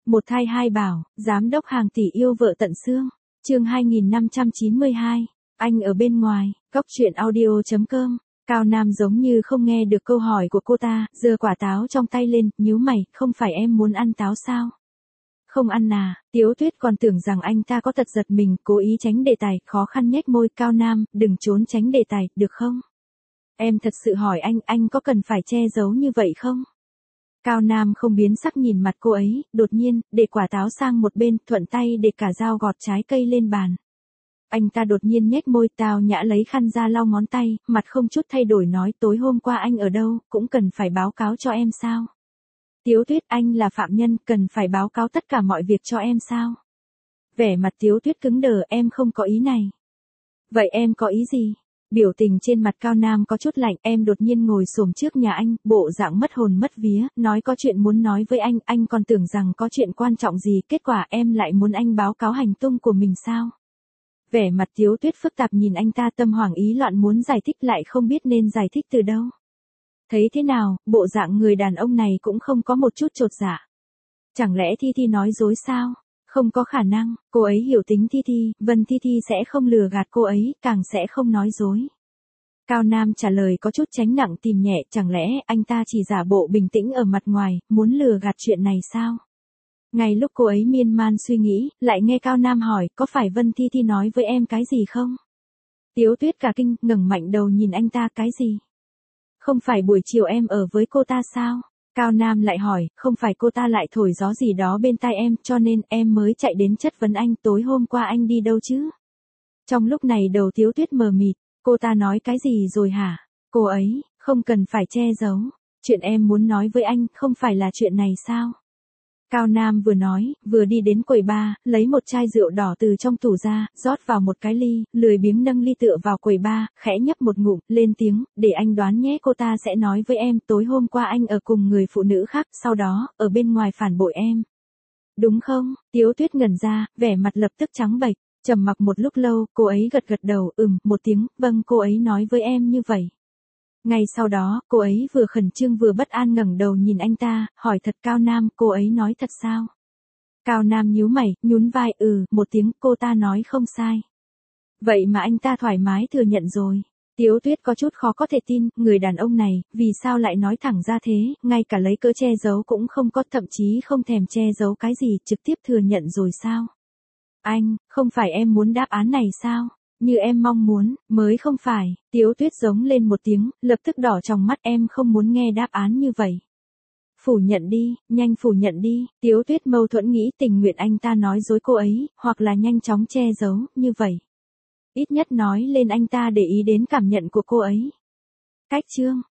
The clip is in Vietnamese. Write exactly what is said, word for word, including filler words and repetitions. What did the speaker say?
Một thai hai bảo, giám đốc hàng tỷ yêu vợ tận xương. Chương hai nghìn năm trăm chín mươi hai. Anh ở bên ngoài. Góc truyện audio chấm com. Cao Nam giống như không nghe được câu hỏi của cô ta, giơ quả táo trong tay lên, nhíu mày, không phải em muốn ăn táo sao? Không ăn à? Tiếu Tuyết còn tưởng rằng anh ta có tật giật mình, cố ý tránh đề tài, khó khăn nhếch môi. Cao Nam, đừng trốn tránh đề tài, được không? Em thật sự hỏi anh, anh có cần phải che giấu như vậy không? Cao Nam không biến sắc nhìn mặt cô ấy, đột nhiên, để quả táo sang một bên, thuận tay để cả dao gọt trái cây lên bàn. Anh ta đột nhiên nhếch môi, tao nhã lấy khăn ra lau ngón tay, mặt không chút thay đổi nói, tối hôm qua anh ở đâu, cũng cần phải báo cáo cho em sao? Tiếu Tuyết, anh là phạm nhân, cần phải báo cáo tất cả mọi việc cho em sao? Vẻ mặt Tiếu Tuyết cứng đờ, em không có ý này. Vậy em có ý gì? Biểu tình trên mặt Cao Nam có chút lạnh, em đột nhiên ngồi xổm trước nhà anh, bộ dạng mất hồn mất vía, nói có chuyện muốn nói với anh, anh còn tưởng rằng có chuyện quan trọng gì, kết quả em lại muốn anh báo cáo hành tung của mình sao? Vẻ mặt Tiếu Tuyết phức tạp nhìn anh ta, tâm hoảng ý loạn muốn giải thích lại không biết nên giải thích từ đâu. Thấy thế nào, bộ dạng người đàn ông này cũng không có một chút chột dạ. Chẳng lẽ Thi Thi nói dối sao? Không có khả năng, cô ấy hiểu tính Thi Thi, Vân Thi Thi sẽ không lừa gạt cô ấy, càng sẽ không nói dối. Cao Nam trả lời có chút tránh nặng tìm nhẹ, chẳng lẽ anh ta chỉ giả bộ bình tĩnh ở mặt ngoài, muốn lừa gạt chuyện này sao? Ngay lúc cô ấy miên man suy nghĩ, lại nghe Cao Nam hỏi, có phải Vân Thi Thi nói với em cái gì không? Tiếu Tuyết cả kinh, ngẩng mạnh đầu nhìn anh ta, cái gì? Không phải buổi chiều em ở với cô ta sao? Cao Nam lại hỏi, không phải cô ta lại thổi gió gì đó bên tai em, cho nên em mới chạy đến chất vấn anh, tối hôm qua anh đi đâu chứ? Trong lúc này đầu Tiếu Tuyết mờ mịt, cô ta nói cái gì rồi hả? Cô ấy, không cần phải che giấu. Chuyện em muốn nói với anh, không phải là chuyện này sao? Cao Nam vừa nói, vừa đi đến quầy bar, lấy một chai rượu đỏ từ trong tủ ra, rót vào một cái ly, lười biếng nâng ly tựa vào quầy bar, khẽ nhấp một ngụm, lên tiếng, để anh đoán nhé, cô ta sẽ nói với em, tối hôm qua anh ở cùng người phụ nữ khác, sau đó, ở bên ngoài phản bội em. Đúng không? Tiếu Tuyết ngẩn ra, vẻ mặt lập tức trắng bệch, trầm mặc một lúc lâu, cô ấy gật gật đầu, ừm, một tiếng, vâng, cô ấy nói với em như vậy. Ngay sau đó, cô ấy vừa khẩn trương vừa bất an ngẩng đầu nhìn anh ta, hỏi thật Cao Nam, cô ấy nói thật sao? Cao Nam nhíu mày, nhún vai, ừ, một tiếng, cô ta nói không sai. Vậy mà anh ta thoải mái thừa nhận rồi. Tiếu Tuyết có chút khó có thể tin, người đàn ông này, vì sao lại nói thẳng ra thế, ngay cả lấy cớ che giấu cũng không có, thậm chí không thèm che giấu cái gì, trực tiếp thừa nhận rồi sao? Anh, không phải em muốn đáp án này sao? Như em mong muốn, mới không phải. Tiếu Tuyết giống lên một tiếng, lập tức đỏ trong mắt, em không muốn nghe đáp án như vậy. Phủ nhận đi, nhanh phủ nhận đi. Tiếu Tuyết mâu thuẫn nghĩ tình nguyện anh ta nói dối cô ấy, hoặc là nhanh chóng che giấu, như vậy. Ít nhất nói lên anh ta để ý đến cảm nhận của cô ấy. Cách chương.